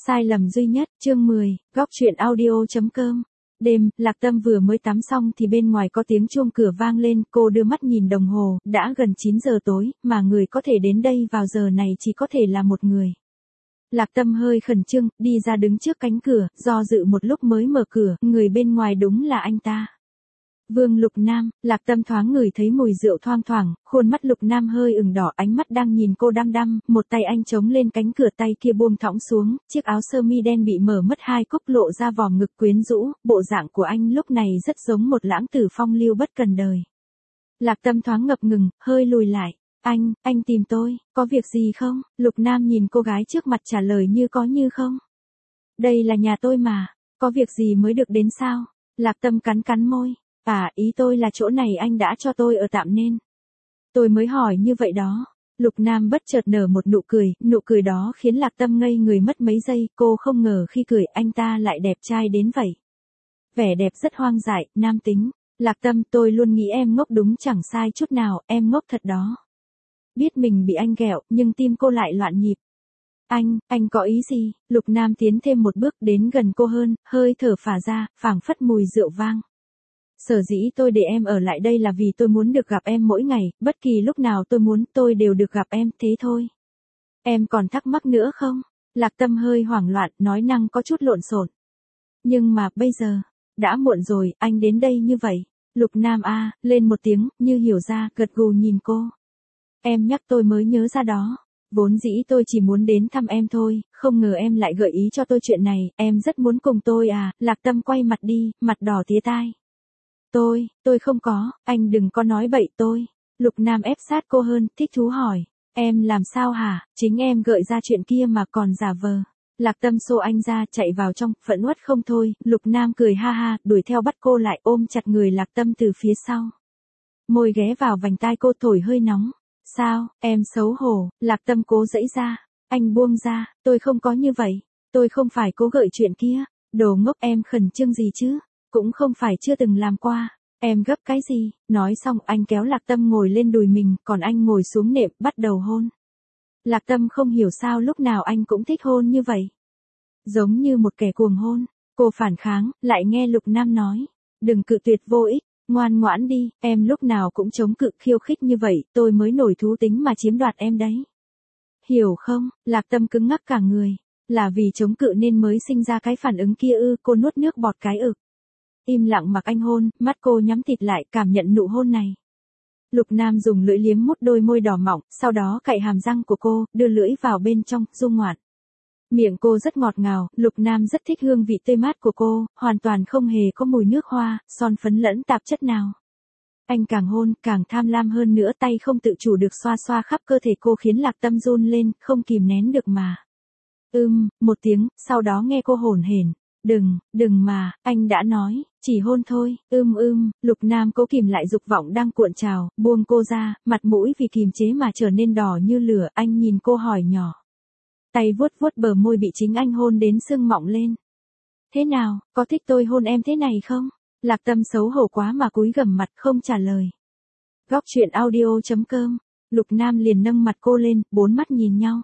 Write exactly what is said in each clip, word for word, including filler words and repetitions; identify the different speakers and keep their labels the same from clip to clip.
Speaker 1: Sai lầm duy nhất, chương mười, góc truyện audio.com. Đêm, Lạc Tâm vừa mới tắm xong thì bên ngoài có tiếng chuông cửa vang lên, cô đưa mắt nhìn đồng hồ, đã gần chín giờ tối, mà người có thể đến đây vào giờ này chỉ có thể là một người. Lạc Tâm hơi khẩn trương, đi ra đứng trước cánh cửa, do dự một lúc mới mở cửa, người bên ngoài đúng là anh ta. Vương Lục Nam. Lạc Tâm thoáng ngửi thấy mùi rượu thoang thoảng, khuôn mắt Lục Nam hơi ửng đỏ, ánh mắt đang nhìn cô đăm đăm, một tay anh chống lên cánh cửa, tay kia buông thõng xuống, chiếc áo sơ mi đen bị mở mất hai cúc lộ ra vòng ngực quyến rũ, bộ dạng của anh lúc này rất giống một lãng tử phong lưu bất cần đời. Lạc Tâm thoáng ngập ngừng, hơi lùi lại. Anh, anh tìm tôi, có việc gì không? Lục Nam nhìn cô gái trước mặt trả lời như có như không. Đây là nhà tôi mà, có việc gì mới được đến sao? Lạc Tâm cắn cắn môi. À, ý tôi là chỗ này anh đã cho tôi ở tạm nên. Tôi mới hỏi như vậy đó. Lục Nam bất chợt nở một nụ cười, nụ cười đó khiến Lạc Tâm ngây người mất mấy giây, cô không ngờ khi cười anh ta lại đẹp trai đến vậy. Vẻ đẹp rất hoang dại, nam tính. Lạc Tâm, tôi luôn nghĩ em ngốc đúng chẳng sai chút nào, em ngốc thật đó. Biết mình bị anh ghẹo, nhưng tim cô lại loạn nhịp. Anh, anh có ý gì? Lục Nam tiến thêm một bước đến gần cô hơn, hơi thở phả ra, phảng phất mùi rượu vang. Sở dĩ tôi để em ở lại đây là vì tôi muốn được gặp em mỗi ngày, bất kỳ lúc nào tôi muốn tôi đều được gặp em, thế thôi. Em còn thắc mắc nữa không? Lạc Tâm hơi hoảng loạn, nói năng có chút lộn xộn. Nhưng mà bây giờ, đã muộn rồi, anh đến đây như vậy. Lục Nam a, lên một tiếng, như hiểu ra, gật gù nhìn cô. Em nhắc tôi mới nhớ ra đó. Vốn dĩ tôi chỉ muốn đến thăm em thôi, không ngờ em lại gợi ý cho tôi chuyện này, em rất muốn cùng tôi à. Lạc Tâm quay mặt đi, mặt đỏ tía tai. Tôi, tôi không có, anh đừng có nói bậy tôi. Lục Nam ép sát cô hơn, thích thú hỏi. Em làm sao hả, chính em gợi ra chuyện kia mà còn giả vờ. Lạc Tâm xô anh ra, chạy vào trong, phẫn uất không thôi. Lục Nam cười ha ha, đuổi theo bắt cô lại, ôm chặt người Lạc Tâm từ phía sau. Môi ghé vào vành tai cô, thổi hơi nóng. Sao, em xấu hổ? Lạc Tâm cố giãy ra. Anh buông ra, tôi không có như vậy. Tôi không phải cố gợi chuyện kia. Đồ ngốc, em khẩn trương gì chứ? Cũng không phải chưa từng làm qua. Em gấp cái gì? Nói xong anh kéo Lạc Tâm ngồi lên đùi mình, còn anh ngồi xuống nệm, bắt đầu hôn. Lạc Tâm không hiểu sao lúc nào anh cũng thích hôn như vậy. Giống như một kẻ cuồng hôn. Cô phản kháng, lại nghe Lục Nam nói. Đừng cự tuyệt vô ích, ngoan ngoãn đi, em lúc nào cũng chống cự khiêu khích như vậy, tôi mới nổi thú tính mà chiếm đoạt em đấy. Hiểu không? Lạc Tâm cứng ngắc cả người. Là vì chống cự nên mới sinh ra cái phản ứng kia ư? Cô nuốt nước bọt cái ực. Im lặng mặc anh hôn, mắt cô nhắm thịt lại, cảm nhận nụ hôn này. Lục Nam dùng lưỡi liếm mút đôi môi đỏ mọng, sau đó cạy hàm răng của cô, đưa lưỡi vào bên trong, du ngoạn. Miệng cô rất ngọt ngào, Lục Nam rất thích hương vị tươi mát của cô, hoàn toàn không hề có mùi nước hoa, son phấn lẫn tạp chất nào. Anh càng hôn, càng tham lam hơn nữa, tay không tự chủ được xoa xoa khắp cơ thể cô khiến Lạc Tâm run lên, không kìm nén được mà. Ưm, một tiếng, sau đó nghe cô hổn hển. Đừng, đừng mà, anh đã nói, chỉ hôn thôi, ưm ưm. Lục Nam cố kìm lại dục vọng đang cuộn trào, buông cô ra, mặt mũi vì kìm chế mà trở nên đỏ như lửa, anh nhìn cô hỏi nhỏ. Tay vuốt vuốt bờ môi bị chính anh hôn đến sưng mọng lên. Thế nào, có thích tôi hôn em thế này không? Lạc Tâm xấu hổ quá mà cúi gằm mặt không trả lời. Góc truyện audio.com. Lục Nam liền nâng mặt cô lên, bốn mắt nhìn nhau.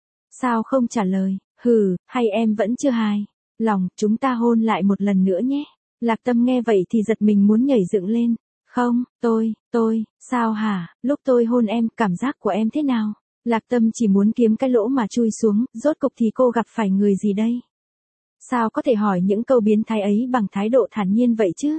Speaker 1: Sao không trả lời? Hừ, hay em vẫn chưa hài? Lòng, chúng ta hôn lại một lần nữa nhé. Lạc Tâm nghe vậy thì giật mình muốn nhảy dựng lên. Không, tôi, tôi, sao hả, lúc tôi hôn em, cảm giác của em thế nào? Lạc Tâm chỉ muốn kiếm cái lỗ mà chui xuống, rốt cục thì cô gặp phải người gì đây? Sao có thể hỏi những câu biến thái ấy bằng thái độ thản nhiên vậy chứ?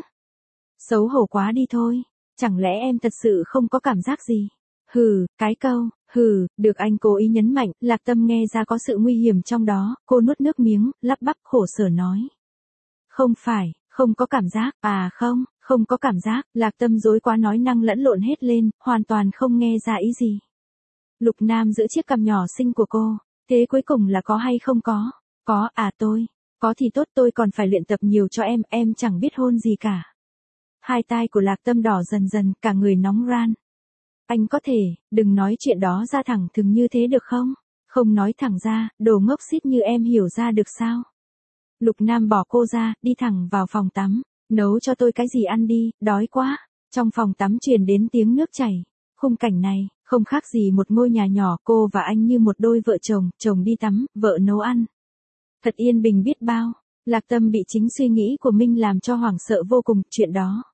Speaker 1: Xấu hổ quá đi thôi, chẳng lẽ em thật sự không có cảm giác gì? Hừ, cái câu, hừ, được anh cố ý nhấn mạnh, Lạc Tâm nghe ra có sự nguy hiểm trong đó, cô nuốt nước miếng, lắp bắp khổ sở nói. Không phải, không có cảm giác, à không, không có cảm giác, Lạc Tâm dối quá nói năng lẫn lộn hết lên, hoàn toàn không nghe ra ý gì. Lục Nam giữ chiếc cằm nhỏ xinh của cô, thế cuối cùng là có hay không có? Có, à tôi, có thì tốt, tôi còn phải luyện tập nhiều cho em, em chẳng biết hôn gì cả. Hai tai của Lạc Tâm đỏ dần dần, cả người nóng ran. Anh có thể, đừng nói chuyện đó ra thẳng thừng như thế được không? Không nói thẳng ra, đồ ngốc xít như em hiểu ra được sao? Lục Nam bỏ cô ra, đi thẳng vào phòng tắm. Nấu cho tôi cái gì ăn đi, đói quá. Trong phòng tắm truyền đến tiếng nước chảy. Khung cảnh này, không khác gì một ngôi nhà nhỏ, cô và anh như một đôi vợ chồng, chồng đi tắm, vợ nấu ăn. Thật yên bình biết bao. Lạc Tâm bị chính suy nghĩ của mình làm cho hoảng sợ vô cùng, chuyện đó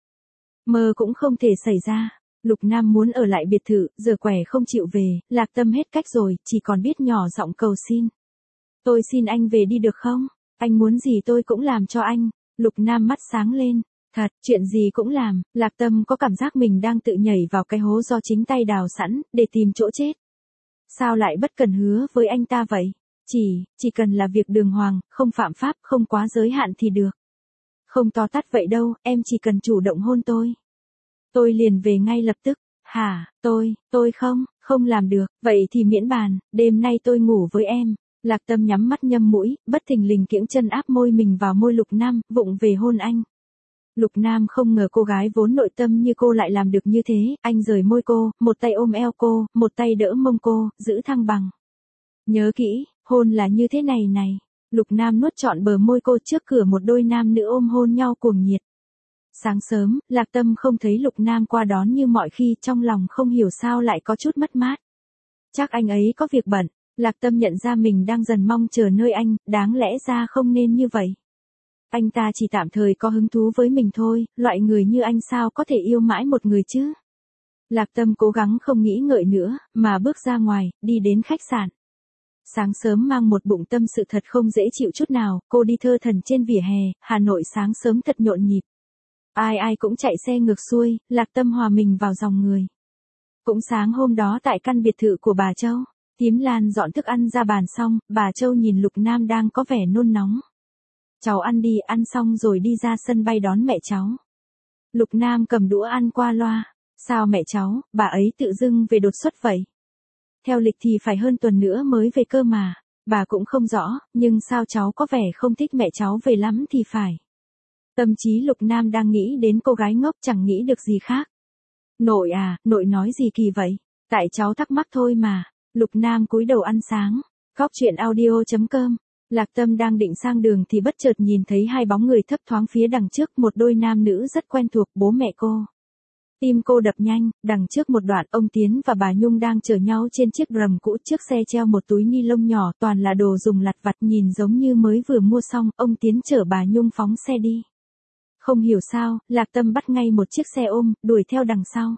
Speaker 1: mơ cũng không thể xảy ra. Lục Nam muốn ở lại biệt thự, giờ quẻ không chịu về, Lạc Tâm hết cách rồi, chỉ còn biết nhỏ giọng cầu xin. Tôi xin anh về đi được không? Anh muốn gì tôi cũng làm cho anh. Lục Nam mắt sáng lên. Thật, chuyện gì cũng làm. Lạc Tâm có cảm giác mình đang tự nhảy vào cái hố do chính tay đào sẵn, để tìm chỗ chết. Sao lại bất cần hứa với anh ta vậy? Chỉ, chỉ cần là việc đường hoàng, không phạm pháp, không quá giới hạn thì được. Không to tát vậy đâu, em chỉ cần chủ động hôn tôi. Tôi liền về ngay lập tức. Hả, tôi, tôi không, không làm được, vậy thì miễn bàn, đêm nay tôi ngủ với em. Lạc Tâm nhắm mắt nhâm mũi, bất thình lình kiễng chân áp môi mình vào môi Lục Nam, vụng về hôn anh. Lục Nam không ngờ cô gái vốn nội tâm như cô lại làm được như thế, anh rời môi cô, một tay ôm eo cô, một tay đỡ mông cô, giữ thăng bằng. Nhớ kỹ, hôn là như thế này này. Lục Nam nuốt trọn bờ môi cô, trước cửa một đôi nam nữ ôm hôn nhau cuồng nhiệt. Sáng sớm, Lạc Tâm không thấy Lục Nam qua đón như mọi khi, trong lòng không hiểu sao lại có chút mất mát. Chắc anh ấy có việc bận. Lạc Tâm nhận ra mình đang dần mong chờ nơi anh, đáng lẽ ra không nên như vậy. Anh ta chỉ tạm thời có hứng thú với mình thôi, loại người như anh sao có thể yêu mãi một người chứ? Lạc Tâm cố gắng không nghĩ ngợi nữa, mà bước ra ngoài, đi đến khách sạn. Sáng sớm mang một bụng tâm sự thật không dễ chịu chút nào, cô đi thơ thần trên vỉa hè, Hà Nội sáng sớm thật nhộn nhịp. Ai ai cũng chạy xe ngược xuôi, Lạc Tâm hòa mình vào dòng người. Cũng sáng hôm đó tại căn biệt thự của bà Châu, Tím Lan dọn thức ăn ra bàn xong, bà Châu nhìn Lục Nam đang có vẻ nôn nóng. Cháu ăn đi, ăn xong rồi đi ra sân bay đón mẹ cháu. Lục Nam cầm đũa ăn qua loa. Sao mẹ cháu, bà ấy tự dưng về đột xuất vậy? Theo lịch thì phải hơn tuần nữa mới về cơ mà. Bà cũng không rõ, nhưng sao cháu có vẻ không thích mẹ cháu về lắm thì phải. Tâm trí Lục Nam đang nghĩ đến cô gái ngốc, chẳng nghĩ được gì khác. Nội à, nội nói gì kỳ vậy? Tại cháu thắc mắc thôi mà. Lục Nam cúi đầu ăn sáng. Góc truyện audio chấm com. Lạc Tâm đang định sang đường thì bất chợt nhìn thấy hai bóng người thấp thoáng phía đằng trước, một đôi nam nữ rất quen thuộc, bố mẹ cô. Tim cô đập nhanh, đằng trước một đoạn, ông Tiến và bà Nhung đang chở nhau trên chiếc Ram cũ, trước xe treo một túi ni lông nhỏ, toàn là đồ dùng lặt vặt, nhìn giống như mới vừa mua xong. Ông Tiến chở bà Nhung phóng xe đi. Không hiểu sao, Lạc Tâm bắt ngay một chiếc xe ôm, đuổi theo đằng sau.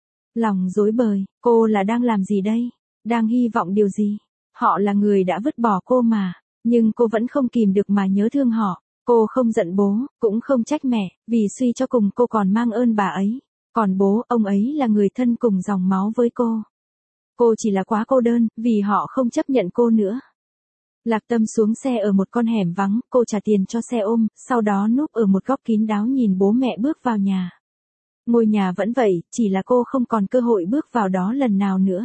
Speaker 1: Lòng rối bời, cô là đang làm gì đây? Đang hy vọng điều gì? Họ là người đã vứt bỏ cô mà. Nhưng cô vẫn không kìm được mà nhớ thương họ. Cô không giận bố, cũng không trách mẹ, vì suy cho cùng cô còn mang ơn bà ấy. Còn bố, ông ấy là người thân cùng dòng máu với cô. Cô chỉ là quá cô đơn, vì họ không chấp nhận cô nữa. Lạc Tâm xuống xe ở một con hẻm vắng, cô trả tiền cho xe ôm, sau đó núp ở một góc kín đáo nhìn bố mẹ bước vào nhà. Ngôi nhà vẫn vậy, chỉ là cô không còn cơ hội bước vào đó lần nào nữa.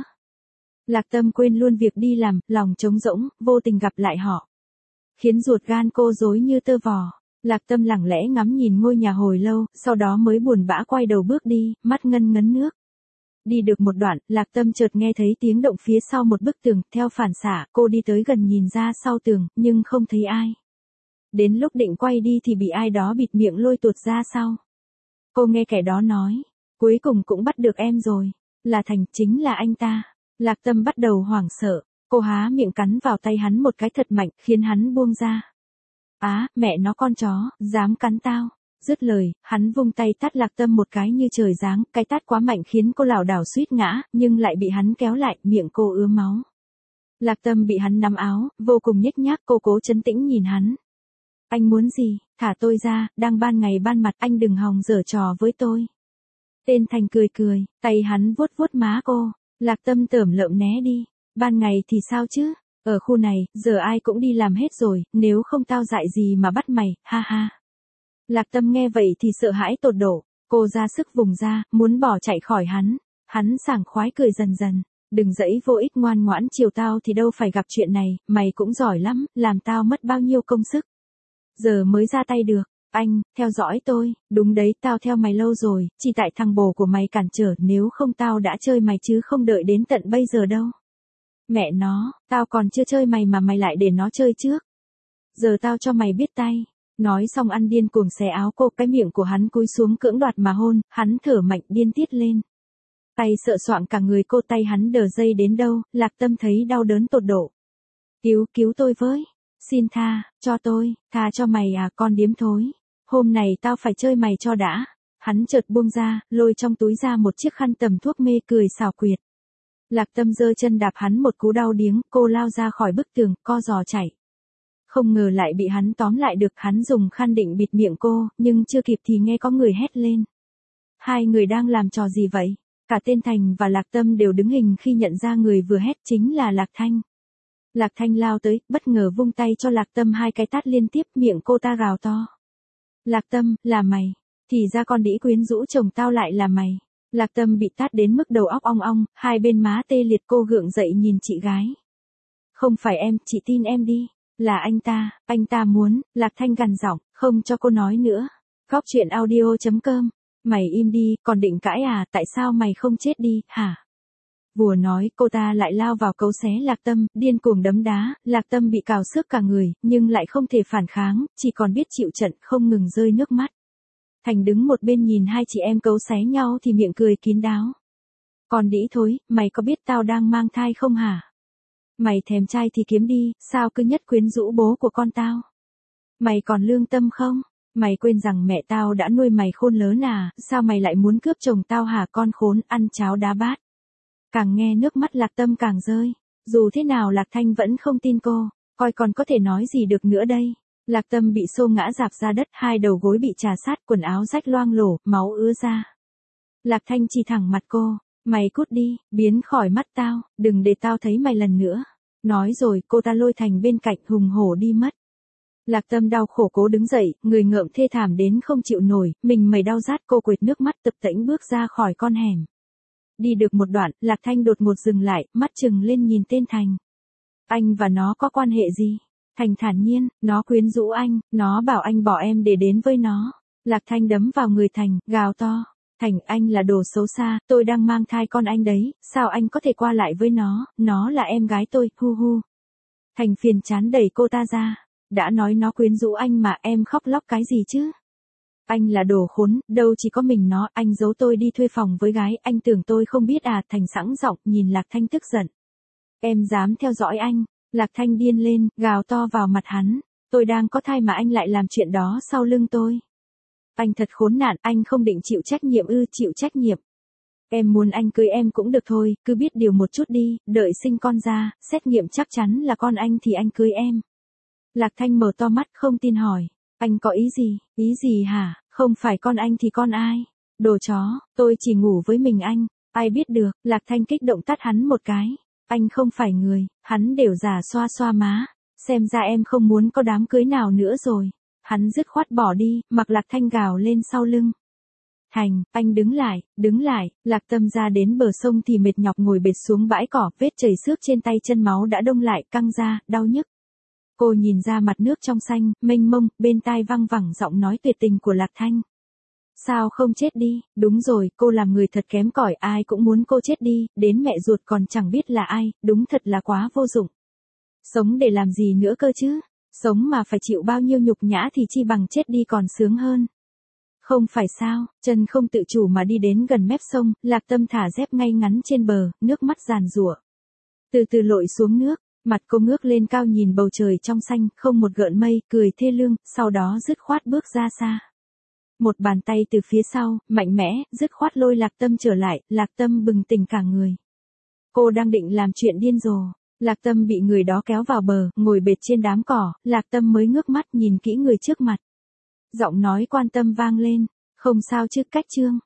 Speaker 1: Lạc Tâm quên luôn việc đi làm, lòng trống rỗng, vô tình gặp lại họ. Khiến ruột gan cô rối như tơ vò. Lạc Tâm lặng lẽ ngắm nhìn ngôi nhà hồi lâu, sau đó mới buồn bã quay đầu bước đi, mắt ngân ngấn nước. Đi được một đoạn, Lạc Tâm chợt nghe thấy tiếng động phía sau một bức tường, theo phản xạ, cô đi tới gần nhìn ra sau tường, nhưng không thấy ai. Đến lúc định quay đi thì bị ai đó bịt miệng lôi tuột ra sau. Cô nghe kẻ đó nói, cuối cùng cũng bắt được em rồi, là Thành, chính là anh ta. Lạc Tâm bắt đầu hoảng sợ, cô há miệng cắn vào tay hắn một cái thật mạnh, khiến hắn buông ra. Á, mẹ nó con chó, dám cắn tao. Dứt lời, hắn vung tay tát Lạc Tâm một cái như trời giáng, cái tát quá mạnh khiến cô lảo đảo suýt ngã, nhưng lại bị hắn kéo lại, miệng cô ứa máu. Lạc Tâm bị hắn nắm áo, vô cùng nhếch nhác, cô cố trấn tĩnh nhìn hắn. Anh muốn gì, thả tôi ra, đang ban ngày ban mặt, anh đừng hòng giở trò với tôi. Tên Thành cười cười, tay hắn vuốt vuốt má cô. Lạc Tâm tởm lợm né đi. Ban ngày thì sao chứ? Ở khu này, giờ ai cũng đi làm hết rồi, nếu không tao dại gì mà bắt mày, ha ha. Lạc Tâm nghe vậy thì sợ hãi tột độ. Cô ra sức vùng ra, muốn bỏ chạy khỏi hắn. Hắn sảng khoái cười dần dần. Đừng dẫy vô ích, ngoan ngoãn chiều tao thì đâu phải gặp chuyện này, mày cũng giỏi lắm, làm tao mất bao nhiêu công sức. Giờ mới ra tay được. Anh, theo dõi tôi, đúng đấy, tao theo mày lâu rồi, chỉ tại thằng bồ của mày cản trở, nếu không tao đã chơi mày chứ không đợi đến tận bây giờ đâu. Mẹ nó, tao còn chưa chơi mày mà mày lại để nó chơi trước. Giờ tao cho mày biết tay. Nói xong ăn điên cuồng xé áo cô, cái miệng của hắn cúi xuống cưỡng đoạt mà hôn, hắn thở mạnh điên tiết lên. Tay sợ soạng cả người cô, tay hắn đờ dây đến đâu, Lạc Tâm thấy đau đớn tột độ. Cứu, cứu tôi với. Xin tha, cho tôi, tha cho mày à con điếm thối. Hôm này tao phải chơi mày cho đã. Hắn chợt buông ra, lôi trong túi ra một chiếc khăn tầm thuốc mê cười xảo quyệt. Lạc Tâm giơ chân đạp hắn một cú đau điếng, cô lao ra khỏi bức tường, co giò chạy. Không ngờ lại bị hắn tóm lại được, hắn dùng khăn định bịt miệng cô, nhưng chưa kịp thì nghe có người hét lên. Hai người đang làm trò gì vậy? Cả tên Thành và Lạc Tâm đều đứng hình khi nhận ra người vừa hét chính là Lạc Thanh. Lạc Thanh lao tới, bất ngờ vung tay cho Lạc Tâm hai cái tát liên tiếp, miệng cô ta gào to. Lạc Tâm, là mày. Thì ra con đĩ quyến rũ chồng tao lại là mày. Lạc Tâm bị tát đến mức đầu óc ong ong, hai bên má tê liệt, cô gượng dậy nhìn chị gái. Không phải em, chị tin em đi. Là anh ta, anh ta muốn, Lạc Thanh gằn giọng, không cho cô nói nữa. Góc truyện audio chấm com. Mày im đi, còn định cãi à, tại sao mày không chết đi, hả? Vừa nói, cô ta lại lao vào cấu xé Lạc Tâm, điên cuồng đấm đá, Lạc Tâm bị cào xước cả người, nhưng lại không thể phản kháng, chỉ còn biết chịu trận, không ngừng rơi nước mắt. Thành đứng một bên nhìn hai chị em cấu xé nhau thì miệng cười kín đáo. Còn đĩ thối, mày có biết tao đang mang thai không hả? Mày thèm trai thì kiếm đi, sao cứ nhất quyến rũ bố của con tao? Mày còn lương tâm không? Mày quên rằng mẹ tao đã nuôi mày khôn lớn à, sao mày lại muốn cướp chồng tao hả con khốn, ăn cháo đá bát? Càng nghe nước mắt Lạc Tâm càng rơi, dù thế nào Lạc Thanh vẫn không tin cô, coi còn có thể nói gì được nữa đây. Lạc Tâm bị xô ngã rạp ra đất, hai đầu gối bị trà sát, quần áo rách loang lổ, máu ứa ra. Lạc Thanh chỉ thẳng mặt cô, mày cút đi, biến khỏi mắt tao, đừng để tao thấy mày lần nữa. Nói rồi cô ta lôi Thành bên cạnh hùng hổ đi mất. Lạc Tâm đau khổ cố đứng dậy, người ngợm thê thảm đến không chịu nổi, mình mày đau rát, cô quệt nước mắt tập tễnh bước ra khỏi con hẻm. Đi được một đoạn, Lạc Thanh đột ngột dừng lại, mắt trừng lên nhìn tên Thành. Anh và nó có quan hệ gì? Thành thản nhiên, nó quyến rũ anh, nó bảo anh bỏ em để đến với nó. Lạc Thanh đấm vào người Thành, gào to. Thành, anh là đồ xấu xa, tôi đang mang thai con anh đấy, sao anh có thể qua lại với nó, nó là em gái tôi, hu hu. Thành phiền chán đẩy cô ta ra. Đã nói nó quyến rũ anh mà em khóc lóc cái gì chứ? Anh là đồ khốn, đâu chỉ có mình nó, anh giấu tôi đi thuê phòng với gái, anh tưởng tôi không biết à? Thành sẵn giọng nhìn Lạc Thanh tức giận. Em dám theo dõi anh? Lạc Thanh điên lên, gào to vào mặt hắn. Tôi đang có thai mà anh lại làm chuyện đó sau lưng tôi. Anh thật khốn nạn, anh không định chịu trách nhiệm ư? Chịu trách nhiệm. Em muốn anh cưới em cũng được thôi, cứ biết điều một chút đi, đợi sinh con ra, xét nghiệm chắc chắn là con anh thì anh cưới em. Lạc Thanh mở to mắt không tin hỏi. Anh có ý gì? Ý gì hả? Không phải con anh thì con ai? Đồ chó, tôi chỉ ngủ với mình anh. Ai biết được, Lạc Thanh kích động tát hắn một cái. Anh không phải người, hắn đều giả xoa xoa má. Xem ra em không muốn có đám cưới nào nữa rồi. Hắn dứt khoát bỏ đi, mặc Lạc Thanh gào lên sau lưng. Thành, anh đứng lại, đứng lại, Lạc Tâm ra đến bờ sông thì mệt nhọc ngồi bệt xuống bãi cỏ, vết chảy xước trên tay chân máu đã đông lại, căng ra, đau nhức. Cô nhìn ra mặt nước trong xanh, mênh mông, bên tai văng vẳng giọng nói tuyệt tình của Lạc Thanh. Sao không chết đi? Đúng rồi, cô làm người thật kém cỏi, ai cũng muốn cô chết đi, đến mẹ ruột còn chẳng biết là ai, đúng thật là quá vô dụng. Sống để làm gì nữa cơ chứ? Sống mà phải chịu bao nhiêu nhục nhã thì chi bằng chết đi còn sướng hơn. Không phải sao, chân không tự chủ mà đi đến gần mép sông, Lạc Tâm thả dép ngay ngắn trên bờ, nước mắt giàn giụa. Từ từ lội xuống nước. Mặt cô ngước lên cao nhìn bầu trời trong xanh, không một gợn mây, cười thê lương, sau đó dứt khoát bước ra xa. Một bàn tay từ phía sau, mạnh mẽ, dứt khoát lôi Lạc Tâm trở lại, Lạc Tâm bừng tỉnh cả người. Cô đang định làm chuyện điên rồ. Lạc Tâm bị người đó kéo vào bờ, ngồi bệt trên đám cỏ, Lạc Tâm mới ngước mắt nhìn kỹ người trước mặt. Giọng nói quan tâm vang lên, không sao chứ Cách Trương.